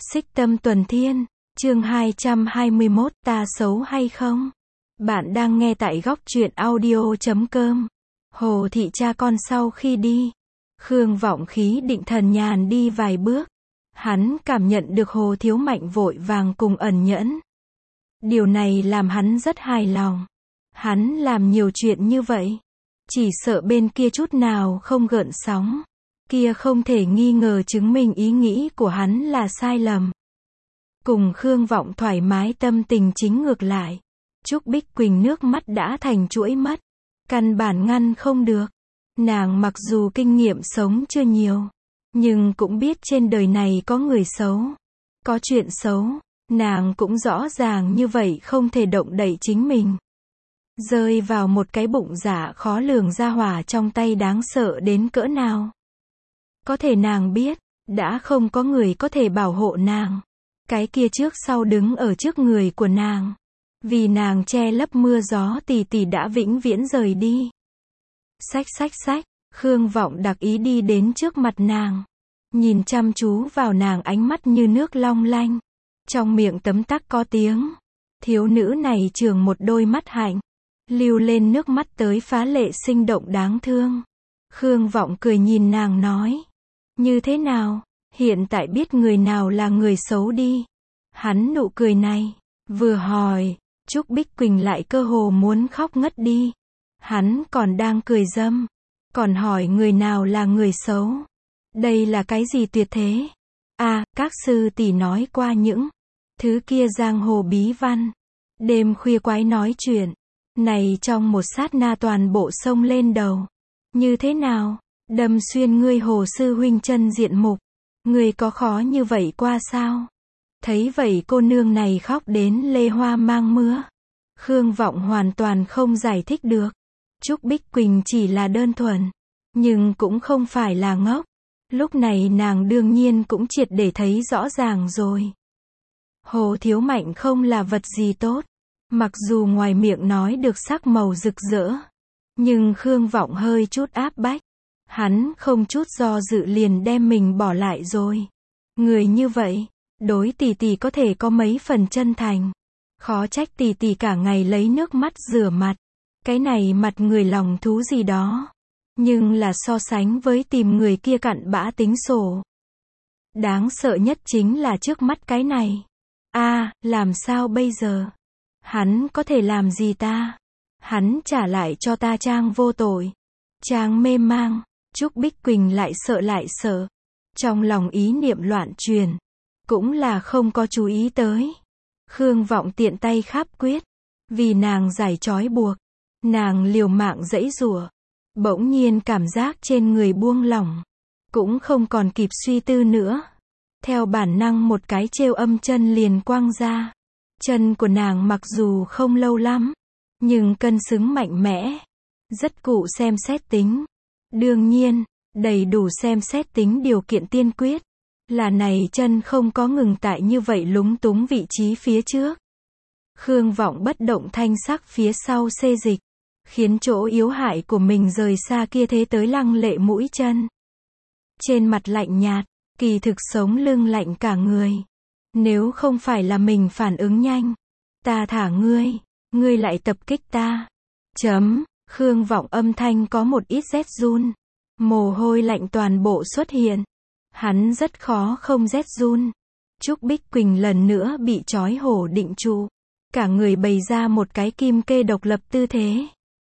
Xích Tâm Tuần Thiên, chương 221, ta xấu hay không? Bạn đang nghe tại góc truyện audio.com. Hồ Thị cha con sau khi đi, Khương Vọng khí định thần nhàn đi vài bước. Hắn cảm nhận được Hồ Thiếu Mạnh vội vàng cùng ẩn nhẫn. Điều này làm hắn rất hài lòng. Hắn làm nhiều chuyện như vậy, chỉ sợ bên kia chút nào không gợn sóng. Kia không thể nghi ngờ chứng minh ý nghĩ của hắn là sai lầm. Cùng Khương Vọng thoải mái tâm tình chính ngược lại. Trúc Bích Quỳnh nước mắt đã thành chuỗi mất. Căn bản ngăn không được. Nàng mặc dù kinh nghiệm sống chưa nhiều, nhưng cũng biết trên đời này có người xấu, có chuyện xấu. Nàng cũng rõ ràng như vậy không thể động đậy chính mình. Rơi vào một cái bụng dạ khó lường gia hỏa trong tay đáng sợ đến cỡ nào. Có thể nàng biết, đã không có người có thể bảo hộ nàng. Cái kia trước sau đứng ở trước người của nàng, vì nàng che lấp mưa gió tỷ tỷ đã vĩnh viễn rời đi. Xách, Khương Vọng đặc ý đi đến trước mặt nàng, nhìn chăm chú vào nàng ánh mắt như nước long lanh. Trong miệng tấm tắc có tiếng. Thiếu nữ này trường một đôi mắt hạnh, lưu lên nước mắt tới phá lệ sinh động đáng thương. Khương Vọng cười nhìn nàng nói. Như thế nào, hiện tại biết người nào là người xấu đi. Hắn nụ cười này, vừa hỏi, Trúc Bích Quỳnh lại cơ hồ muốn khóc ngất đi. Hắn còn đang cười dâm, còn hỏi người nào là người xấu. Đây là cái gì tuyệt thế? Các sư tỷ nói qua những thứ kia giang hồ bí văn. Đêm khuya quái nói chuyện, này trong một sát na toàn bộ xông lên đầu. Như thế nào? Đâm xuyên ngươi Hồ sư huynh chân diện mục. Ngươi có khó như vậy qua sao? Thấy vậy cô nương này khóc đến lê hoa mang mưa. Khương Vọng hoàn toàn không giải thích được. Trúc Bích Quỳnh chỉ là đơn thuần, nhưng cũng không phải là ngốc. Lúc này nàng đương nhiên cũng triệt để thấy rõ ràng rồi. Hồ Thiếu Mạnh không là vật gì tốt. Mặc dù ngoài miệng nói được sắc màu rực rỡ, nhưng Khương Vọng hơi chút áp bách. Hắn không chút do dự liền đem mình bỏ lại rồi. Người như vậy, đối tỷ tỷ có thể có mấy phần chân thành. Khó trách tỷ tỷ cả ngày lấy nước mắt rửa mặt. Cái này mặt người lòng thú gì đó. Nhưng là so sánh với tìm người kia cặn bã tính sổ. Đáng sợ nhất chính là trước mắt cái này. Làm sao bây giờ? Hắn có thể làm gì ta? Hắn trả lại cho ta trang vô tội, trang mê mang. Trúc Bích Quỳnh lại sợ. Trong lòng ý niệm loạn truyền, cũng là không có chú ý tới. Khương Vọng tiện tay kháp quyết, vì nàng giải trói buộc. Nàng liều mạng giãy giụa, bỗng nhiên cảm giác trên người buông lỏng, cũng không còn kịp suy tư nữa. Theo bản năng một cái trêu âm chân liền quăng ra. Chân của nàng mặc dù không lâu lắm, nhưng cân xứng mạnh mẽ, rất cụ xem xét tính. Đương nhiên, đầy đủ xem xét tính điều kiện tiên quyết là này chân không có ngừng tại như vậy lúng túng vị trí phía trước. Khương Vọng bất động thanh sắc phía sau xê dịch, khiến chỗ yếu hại của mình rời xa kia thế tới lăng lệ mũi chân. Trên mặt lạnh nhạt, kỳ thực sống lưng lạnh cả người. Nếu không phải là mình phản ứng nhanh, ta thả ngươi lại tập kích ta. Khương Vọng âm thanh có một ít rét run. Mồ hôi lạnh toàn bộ xuất hiện. Hắn rất khó không rét run. Trúc Bích Quỳnh lần nữa bị trói hổ định trụ. Cả người bày ra một cái kim kê độc lập tư thế.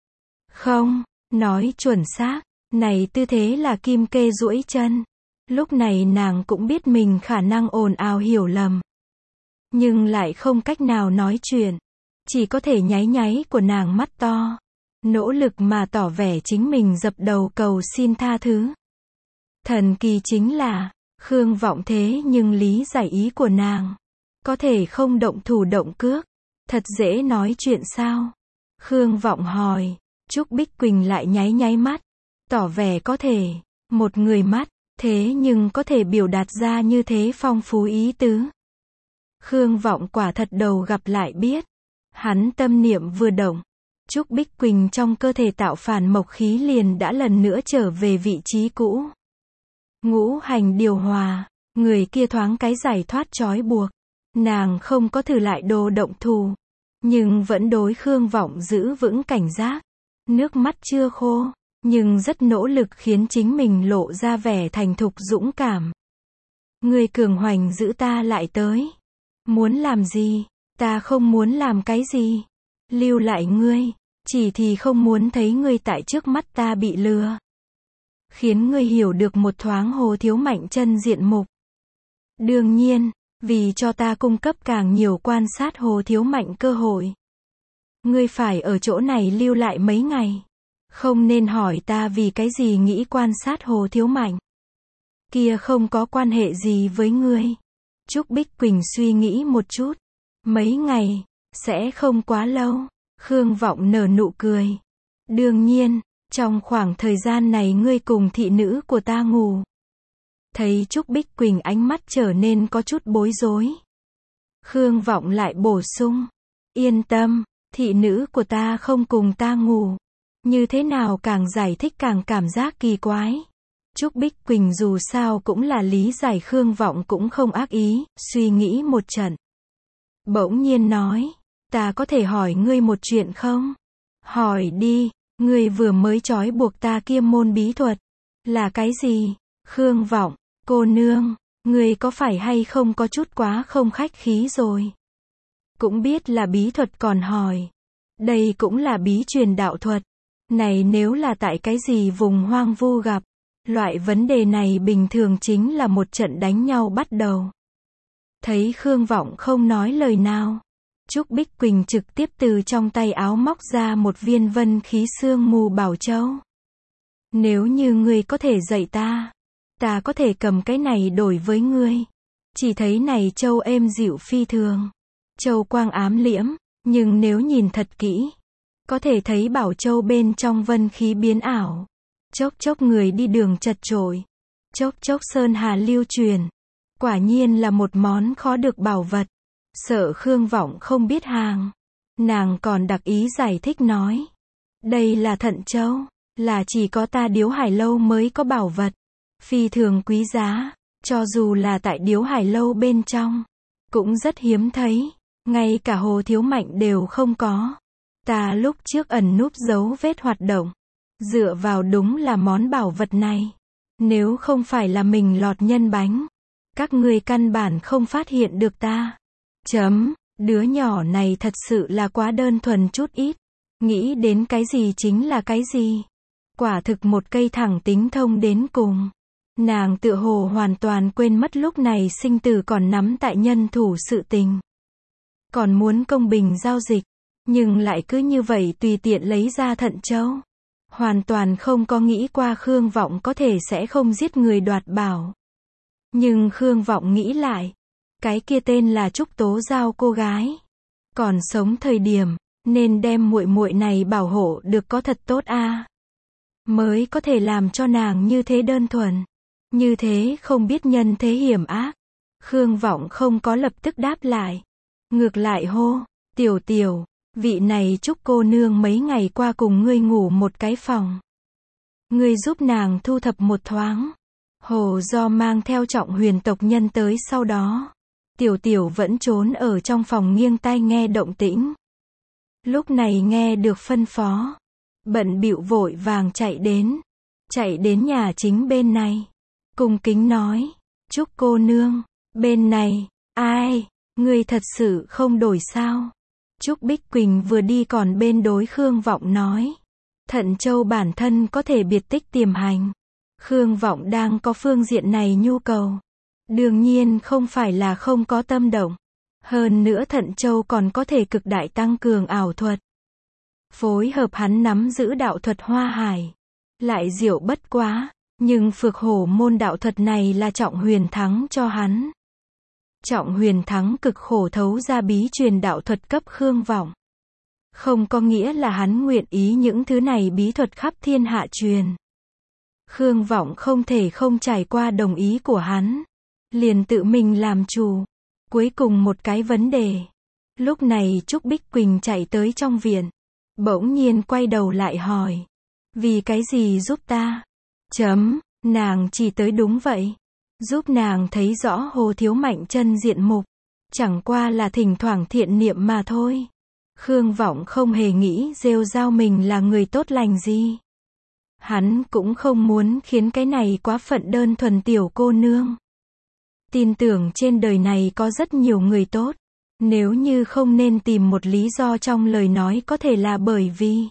Không, nói chuẩn xác, này tư thế là kim kê duỗi chân. Lúc này nàng cũng biết mình khả năng ồn ào hiểu lầm, nhưng lại không cách nào nói chuyện. Chỉ có thể nháy của nàng mắt to, nỗ lực mà tỏ vẻ chính mình dập đầu cầu xin tha thứ. Thần kỳ chính là, Khương Vọng thế nhưng lý giải ý của nàng. Có thể không động thủ động cước. Thật dễ nói chuyện sao? Khương Vọng hỏi. Trúc Bích Quỳnh lại nháy mắt, tỏ vẻ có thể. Một người mắt, thế nhưng có thể biểu đạt ra như thế phong phú ý tứ. Khương Vọng quả thật đầu gặp lại biết. Hắn tâm niệm vừa động, Trúc Bích Quỳnh trong cơ thể tạo phản mộc khí liền đã lần nữa trở về vị trí cũ. Ngũ hành điều hòa, Người kia thoáng cái giải thoát trói buộc. Nàng không có thử lại đồ động thủ, nhưng vẫn đối Khương Vọng giữ vững cảnh giác. Nước mắt chưa khô, nhưng rất nỗ lực khiến chính mình lộ ra vẻ thành thục dũng cảm. Ngươi cường hoành giữ ta lại tới. Muốn làm gì? Ta không muốn làm cái gì. Lưu lại ngươi, chỉ thì không muốn thấy ngươi tại trước mắt ta bị lừa. Khiến ngươi hiểu được một thoáng Hồ Thiếu Mạnh chân diện mục. Đương nhiên, vì cho ta cung cấp càng nhiều quan sát Hồ Thiếu Mạnh cơ hội. Ngươi phải ở chỗ này lưu lại mấy ngày. Không nên hỏi ta vì cái gì nghĩ quan sát Hồ Thiếu Mạnh. Kia không có quan hệ gì với ngươi. Trúc Bích Quỳnh suy nghĩ một chút. Mấy ngày, sẽ không quá lâu. Khương Vọng nở nụ cười. Đương nhiên, trong khoảng thời gian này ngươi cùng thị nữ của ta ngủ. Thấy Trúc Bích Quỳnh ánh mắt trở nên có chút bối rối. Khương Vọng lại bổ sung. Yên tâm, thị nữ của ta không cùng ta ngủ. Như thế nào càng giải thích càng cảm giác kỳ quái. Trúc Bích Quỳnh dù sao cũng là lý giải Khương Vọng cũng không ác ý, suy nghĩ một trận. Bỗng nhiên nói, ta có thể hỏi ngươi một chuyện không? Hỏi đi, ngươi vừa mới trói buộc ta kia môn bí thuật. Là cái gì? Khương Vọng, cô nương, ngươi có phải hay không có chút quá không khách khí rồi? Cũng biết là bí thuật còn hỏi. Đây cũng là bí truyền đạo thuật. Này nếu là tại cái gì vùng hoang vu gặp. Loại vấn đề này bình thường chính là một trận đánh nhau bắt đầu. Thấy Khương Vọng không nói lời nào. Trúc Bích Quỳnh trực tiếp từ trong tay áo móc ra một viên vân khí sương mù bảo châu. Nếu như ngươi có thể dạy ta, ta có thể cầm cái này đổi với ngươi. Chỉ thấy này châu êm dịu phi thường. Châu quang ám liễm, nhưng nếu nhìn thật kỹ, có thể thấy bảo châu bên trong vân khí biến ảo. Chốc chốc người đi đường chật chội. Chốc chốc sơn hà lưu truyền. Quả nhiên là một món khó được bảo vật. Sợ Khương Vọng không biết hàng. Nàng còn đặc ý giải thích nói. Đây là thận châu. Là chỉ có ta Điếu Hải Lâu mới có bảo vật. Phi thường quý giá. Cho dù là tại Điếu Hải Lâu bên trong. Cũng rất hiếm thấy. Ngay cả Hồ Thiếu Mạnh đều không có. Ta lúc trước ẩn núp dấu vết hoạt động. Dựa vào đúng là món bảo vật này. Nếu không phải là mình lọt nhân bánh. Các ngươi căn bản không phát hiện được ta. Đứa nhỏ này thật sự là quá đơn thuần chút ít. Nghĩ đến cái gì chính là cái gì. Quả thực một cây thẳng tính thông đến cùng. Nàng tựa hồ hoàn toàn quên mất lúc này sinh tử còn nắm tại nhân thủ sự tình. Còn muốn công bình giao dịch. Nhưng lại cứ như vậy tùy tiện lấy ra thận châu. Hoàn toàn không có nghĩ qua Khương Vọng có thể sẽ không giết người đoạt bảo. Nhưng Khương Vọng nghĩ lại. Cái kia tên là Trúc Tố Giao cô gái. Còn sống thời điểm, nên đem muội muội này bảo hộ được có thật tốt a. Mới có thể làm cho nàng như thế đơn thuần. Như thế không biết nhân thế hiểm ác. Khương Vọng không có lập tức đáp lại. Ngược lại hô, Tiểu Tiểu, vị này Trúc cô nương mấy ngày qua cùng ngươi ngủ một cái phòng. Ngươi giúp nàng thu thập một thoáng. Hồ Do mang theo Trọng Huyền tộc nhân tới sau đó. Tiểu Tiểu vẫn trốn ở trong phòng nghiêng tai nghe động tĩnh. Lúc này nghe được phân phó. Bận bịu vội vàng chạy đến nhà chính bên này. Cung kính nói, Trúc cô nương, bên này, ai, ngươi thật sự không đổi sao? Trúc Bích Quỳnh vừa đi còn bên đối Khương Vọng nói. Thận châu bản thân có thể biệt tích tiềm hành. Khương Vọng đang có phương diện này nhu cầu. Đương nhiên không phải là không có tâm động. Hơn nữa thận châu còn có thể cực đại tăng cường ảo thuật. Phối hợp hắn nắm giữ đạo thuật hoa hải. Lại diệu bất quá. Nhưng Phược Hổ môn đạo thuật này là Trọng Huyền thắng cho hắn. Trọng Huyền thắng cực khổ thấu ra bí truyền đạo thuật cấp Khương Vọng. Không có nghĩa là hắn nguyện ý những thứ này bí thuật khắp thiên hạ truyền. Khương Vọng không thể không trải qua đồng ý của hắn. Liền tự mình làm chủ. Cuối cùng một cái vấn đề. Lúc này Trúc Bích Quỳnh chạy tới trong viện. Bỗng nhiên quay đầu lại hỏi. Vì cái gì giúp ta? Nàng chỉ tới đúng vậy. giúp nàng thấy rõ Hồ Thiếu Mạnh chân diện mục. Chẳng qua là thỉnh thoảng thiện niệm mà thôi. Khương Vọng không hề nghĩ rêu rao mình là người tốt lành gì. Hắn cũng không muốn khiến cái này quá phận đơn thuần tiểu cô nương. Tin tưởng trên đời này có rất nhiều người tốt. Nếu như không nên tìm một lý do trong lời nói có thể là bởi vì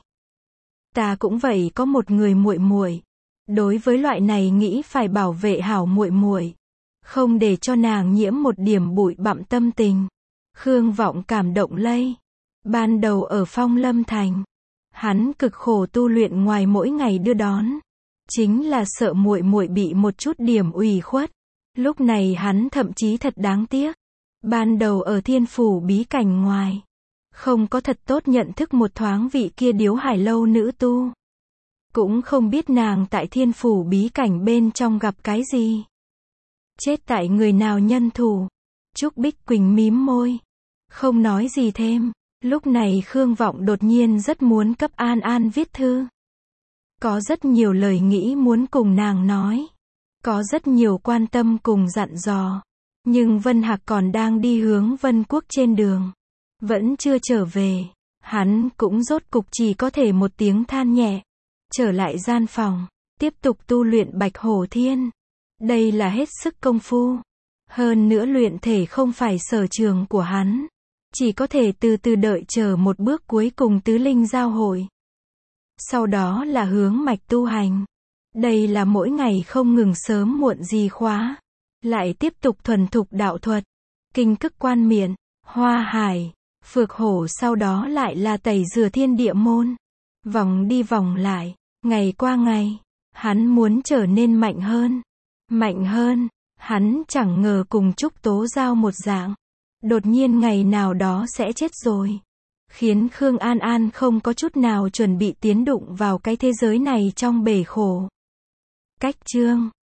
ta cũng vậy có một người muội muội. Đối với loại này nghĩ phải bảo vệ hảo muội muội, không để cho nàng nhiễm một điểm bụi bặm tâm tình. Khương Vọng cảm động lây. Ban đầu ở Phong Lâm Thành, hắn cực khổ tu luyện ngoài mỗi ngày đưa đón, chính là sợ muội muội bị một chút điểm ủy khuất. Lúc này hắn thậm chí thật đáng tiếc. Ban đầu ở Thiên Phủ bí cảnh ngoài, không có thật tốt nhận thức một thoáng vị kia Điếu Hải Lâu nữ tu. Cũng không biết nàng tại Thiên Phủ bí cảnh bên trong gặp cái gì. Chết tại người nào nhân thủ. Trúc Bích Quỳnh mím môi, không nói gì thêm. Lúc này Khương Vọng đột nhiên rất muốn cấp An An viết thư. Có rất nhiều lời nghĩ muốn cùng nàng nói. Có rất nhiều quan tâm cùng dặn dò. Nhưng Vân Hạc còn đang đi hướng Vân Quốc trên đường. Vẫn chưa trở về. Hắn cũng rốt cục chỉ có thể một tiếng than nhẹ. Trở lại gian phòng. Tiếp tục tu luyện Bạch Hổ Thiên. Đây là hết sức công phu. Hơn nữa luyện thể không phải sở trường của hắn. Chỉ có thể từ từ đợi chờ một bước cuối cùng tứ linh giao hội. Sau đó là hướng mạch tu hành. Đây là mỗi ngày không ngừng sớm muộn gì khóa. Lại tiếp tục thuần thục đạo thuật. Kinh Cức Quan Miện, Hoa Hải, Phược Hổ, sau đó lại là tẩy rửa thiên địa môn. Vòng đi vòng lại, ngày qua ngày, hắn muốn trở nên mạnh hơn. Mạnh hơn, hắn chẳng ngờ cùng Trúc Tố Giao một dạng. Đột nhiên ngày nào đó sẽ chết rồi. Khiến Khương An An không có chút nào chuẩn bị tiến đụng vào cái thế giới này trong bể khổ. Cách chương